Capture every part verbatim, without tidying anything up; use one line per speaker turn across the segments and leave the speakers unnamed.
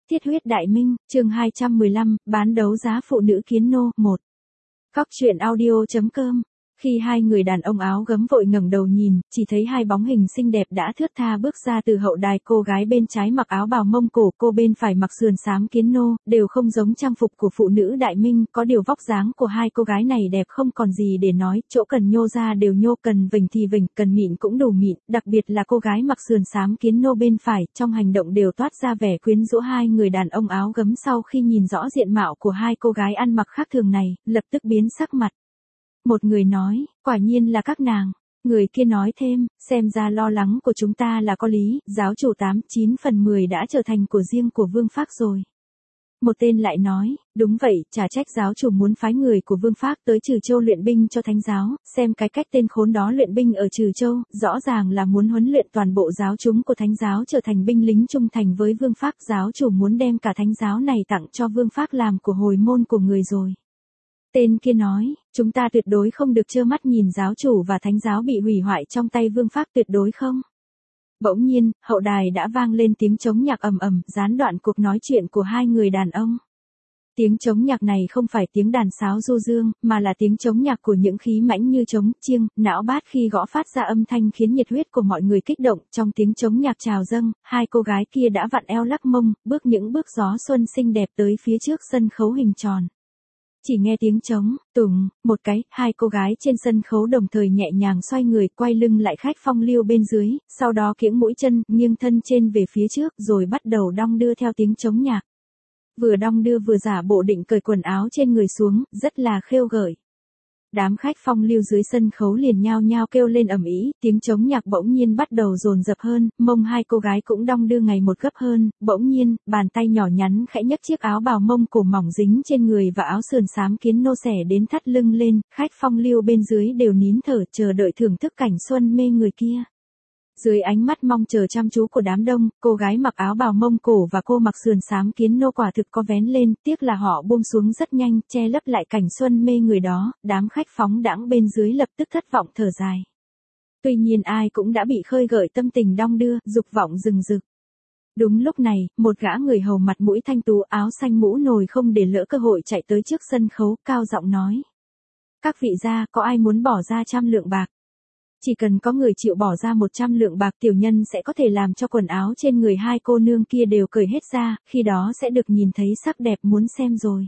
Thiết huyết đại minh, chương hai trăm mười lăm, bán đấu giá phụ nữ kiến nô, một. Góc truyện audio.com. Khi hai người đàn ông áo gấm vội ngẩng đầu nhìn, chỉ thấy hai bóng hình xinh đẹp đã thướt tha bước ra từ hậu đài, cô gái bên trái mặc áo bào Mông Cổ, cô bên phải mặc sườn xám kiến nô, đều không giống trang phục của phụ nữ đại minh, có điều vóc dáng của hai cô gái này đẹp không còn gì để nói, chỗ cần nhô ra đều nhô, cần vểnh thì vểnh, cần mịn cũng đủ mịn, đặc biệt là cô gái mặc sườn xám kiến nô bên phải, trong hành động đều toát ra vẻ quyến rũ. Hai người đàn ông áo gấm sau khi nhìn rõ diện mạo của hai cô gái ăn mặc khác thường này, lập tức biến sắc mặt. Một người nói, quả nhiên là các nàng. Người kia nói thêm, xem ra lo lắng của chúng ta là có lý, giáo chủ tám chín phần mười đã trở thành của riêng của Vương Phác rồi. Một tên lại nói, đúng vậy, chả trách giáo chủ muốn phái người của Vương Phác tới Trừ Châu luyện binh cho thánh giáo, xem cái cách tên khốn đó luyện binh ở Trừ Châu, rõ ràng là muốn huấn luyện toàn bộ giáo chúng của thánh giáo trở thành binh lính trung thành với Vương Phác. Giáo chủ muốn đem cả thánh giáo này tặng cho Vương Phác làm của hồi môn của người rồi. Tên kia nói, chúng ta tuyệt đối không được trơ mắt nhìn giáo chủ và thánh giáo bị hủy hoại trong tay Vương Phác, tuyệt đối không. Bỗng nhiên, hậu đài đã vang lên tiếng trống nhạc ầm ầm, gián đoạn cuộc nói chuyện của hai người đàn ông. Tiếng trống nhạc này không phải tiếng đàn sáo du dương, mà là tiếng trống nhạc của những khí mãnh như trống, chiêng, não bát khi gõ phát ra âm thanh khiến nhiệt huyết của mọi người kích động. Trong tiếng trống nhạc trào dâng, hai cô gái kia đã vặn eo lắc mông, bước những bước gió xuân xinh đẹp tới phía trước sân khấu hình tròn. Chỉ nghe tiếng trống, tùng, một cái, hai cô gái trên sân khấu đồng thời nhẹ nhàng xoay người, quay lưng lại khách phong lưu bên dưới, sau đó kiễng mũi chân, nghiêng thân trên về phía trước, rồi bắt đầu đong đưa theo tiếng trống nhạc. Vừa đong đưa vừa giả bộ định cởi quần áo trên người xuống, rất là khêu gợi. Đám khách phong lưu dưới sân khấu liền nhao nhao kêu lên ầm ĩ, tiếng trống nhạc bỗng nhiên bắt đầu dồn dập hơn, mông hai cô gái cũng đong đưa ngày một gấp hơn, bỗng nhiên, bàn tay nhỏ nhắn khẽ nhấc chiếc áo bào Mông Cổ mỏng dính trên người và áo sườn xám kiến nô xẻ đến thắt lưng lên, khách phong lưu bên dưới đều nín thở chờ đợi thưởng thức cảnh xuân mê người kia. Dưới ánh mắt mong chờ chăm chú của đám đông, cô gái mặc áo bào Mông Cổ và cô mặc sườn xám kiến nô quả thực có vén lên, tiếc là họ buông xuống rất nhanh, che lấp lại cảnh xuân mê người đó, đám khách phóng đãng bên dưới lập tức thất vọng thở dài. Tuy nhiên ai cũng đã bị khơi gợi tâm tình đong đưa, dục vọng rừng rực. Đúng lúc này, một gã người hầu mặt mũi thanh tú, áo xanh mũ nồi không để lỡ cơ hội chạy tới trước sân khấu, cao giọng nói. Các vị gia, có ai muốn bỏ ra trăm lượng bạc? Chỉ cần có người chịu bỏ ra một trăm lượng bạc, tiểu nhân sẽ có thể làm cho quần áo trên người hai cô nương kia đều cởi hết ra, khi đó sẽ được nhìn thấy sắc đẹp muốn xem rồi.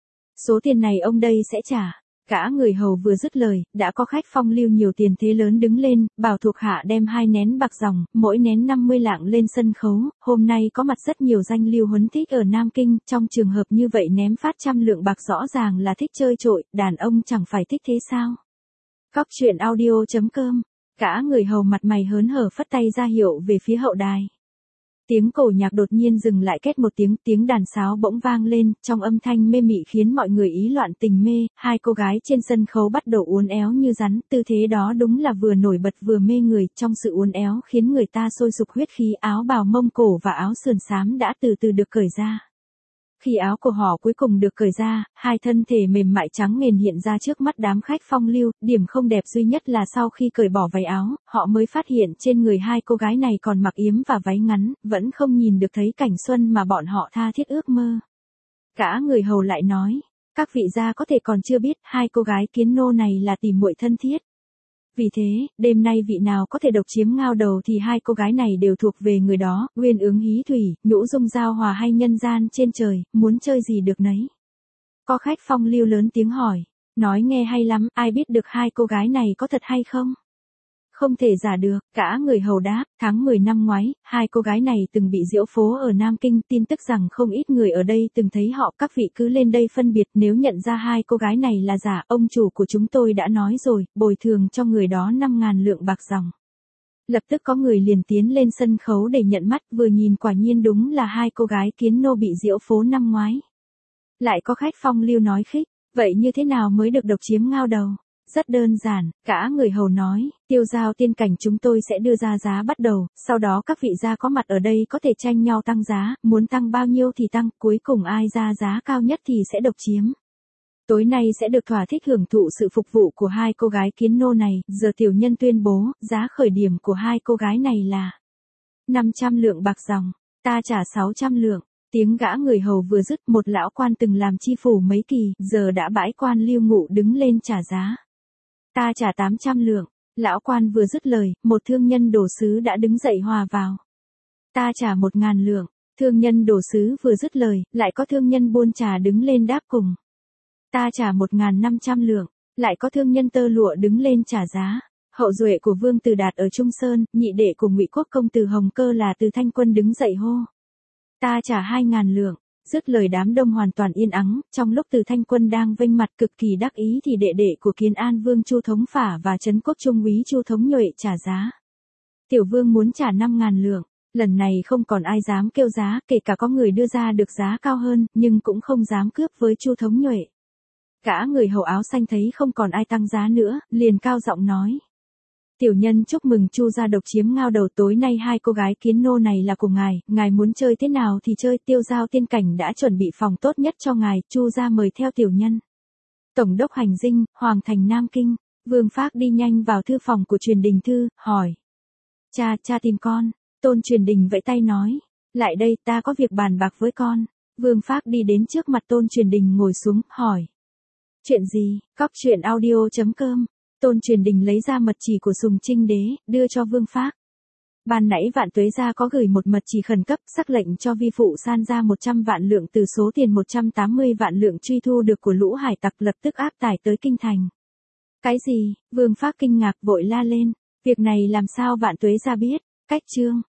Số tiền này ông đây sẽ trả. Cả người hầu vừa dứt lời, đã có khách phong lưu nhiều tiền thế lớn đứng lên, bảo thuộc hạ đem hai nén bạc dòng, mỗi nén năm mươi lạng lên sân khấu. Hôm nay có mặt rất nhiều danh lưu huấn thích ở Nam Kinh, trong trường hợp như vậy ném phát trăm lượng bạc rõ ràng là thích chơi trội, đàn ông chẳng phải thích thế sao? Góc truyện audio.com. Cả người hầu mặt mày hớn hở phất tay ra hiệu về phía hậu đài. Tiếng cổ nhạc đột nhiên dừng lại, két một tiếng, tiếng đàn sáo bỗng vang lên, trong âm thanh mê mị khiến mọi người ý loạn tình mê, hai cô gái trên sân khấu bắt đầu uốn éo như rắn, tư thế đó đúng là vừa nổi bật vừa mê người, trong sự uốn éo khiến người ta sôi sục huyết khí. Áo bào Mông Cổ và áo sườn xám đã từ từ được cởi ra. Khi áo của họ cuối cùng được cởi ra, hai thân thể mềm mại trắng nghền hiện ra trước mắt đám khách phong lưu, điểm không đẹp duy nhất là sau khi cởi bỏ váy áo, họ mới phát hiện trên người hai cô gái này còn mặc yếm và váy ngắn, vẫn không nhìn được thấy cảnh xuân mà bọn họ tha thiết ước mơ. Cả người hầu lại nói, các vị gia có thể còn chưa biết, hai cô gái kiến nô này là tỉ muội thân thiết. Vì thế, đêm nay vị nào có thể độc chiếm ngao đầu thì hai cô gái này đều thuộc về người đó, uyên ướng hí thủy, nhũ dung giao hòa hay nhân gian trên trời, muốn chơi gì được nấy. Có khách phong lưu lớn tiếng hỏi, nói nghe hay lắm, ai biết được hai cô gái này có thật hay không? Không thể giả được, cả người hầu đáp, tháng mười năm ngoái, hai cô gái này từng bị diễu phố ở Nam Kinh, tin tức rằng không ít người ở đây từng thấy họ, các vị cứ lên đây phân biệt, nếu nhận ra hai cô gái này là giả, ông chủ của chúng tôi đã nói rồi, bồi thường cho người đó năm ngàn lượng bạc dòng. Lập tức có người liền tiến lên sân khấu để nhận mắt, vừa nhìn quả nhiên đúng là hai cô gái kiến nô bị diễu phố năm ngoái. Lại có khách phong lưu nói khích, vậy như thế nào mới được độc chiếm ngao đầu? Rất đơn giản, cả người hầu nói, tiêu giao tiên cảnh chúng tôi sẽ đưa ra giá bắt đầu, sau đó các vị gia có mặt ở đây có thể tranh nhau tăng giá, muốn tăng bao nhiêu thì tăng, cuối cùng ai ra giá cao nhất thì sẽ độc chiếm. Tối nay sẽ được thỏa thích hưởng thụ sự phục vụ của hai cô gái kiến nô này, giờ tiểu nhân tuyên bố, giá khởi điểm của hai cô gái này là năm trăm lượng bạc dòng, ta trả sáu trăm lượng. Tiếng gã người hầu vừa dứt, một lão quan từng làm chi phủ mấy kỳ, giờ đã bãi quan lưu ngụ đứng lên trả giá. Ta trả tám trăm lượng. Lão quan vừa dứt lời, một thương nhân đồ sứ đã đứng dậy hòa vào. Ta trả một ngàn lượng. Thương nhân đồ sứ vừa dứt lời, lại có thương nhân buôn trà đứng lên đáp cùng. Ta trả một ngàn năm trăm lượng. Lại có thương nhân tơ lụa đứng lên trả giá. Hậu duệ của Vương Từ Đạt ở Trung Sơn, nhị đệ của Ngụy Quốc công Từ Hồng Cơ là Từ Thanh Quân đứng dậy hô. Ta trả hai ngàn lượng. Dứt lời đám đông hoàn toàn yên ắng, trong lúc Từ Thanh Quân đang vênh mặt cực kỳ đắc ý thì đệ đệ của Kiến An Vương Chu Thống Phả và Trấn Quốc Trung úy Chu Thống Nhuệ trả giá. Tiểu Vương muốn trả năm ngàn lượng. Lần này không còn ai dám kêu giá, kể cả có người đưa ra được giá cao hơn, nhưng cũng không dám cướp với Chu Thống Nhuệ. Gã người hầu áo xanh thấy không còn ai tăng giá nữa, liền cao giọng nói. Tiểu nhân chúc mừng Chu gia độc chiếm ngao đầu, tối nay hai cô gái kiến nô này là của ngài, ngài muốn chơi thế nào thì chơi, Tiêu Giao tiên cảnh đã chuẩn bị phòng tốt nhất cho ngài, Chu gia mời theo tiểu nhân. Tổng đốc hành dinh, Hoàng thành Nam Kinh, Vương Phác đi nhanh vào thư phòng của Truyền Đình Thư, hỏi. Cha, cha tìm con. Tôn Truyền Đình vẫy tay nói. Lại đây, ta có việc bàn bạc với con. Vương Phác đi đến trước mặt Tôn Truyền Đình ngồi xuống, hỏi. Chuyện gì? Cóc truyện audio chấm com. Tôn Truyền Đình lấy ra mật chỉ của Sùng Trinh Đế, đưa cho Vương Phác. Ban nãy Vạn Tuế gia có gửi một mật chỉ khẩn cấp, sắc lệnh cho vi phụ san ra một trăm vạn lượng từ số tiền một trăm tám mươi vạn lượng truy thu được của lũ hải tặc, lập tức áp tải tới kinh thành. Cái gì? Vương Phác kinh ngạc vội la lên. Việc này làm sao Vạn Tuế gia biết? Cách chương.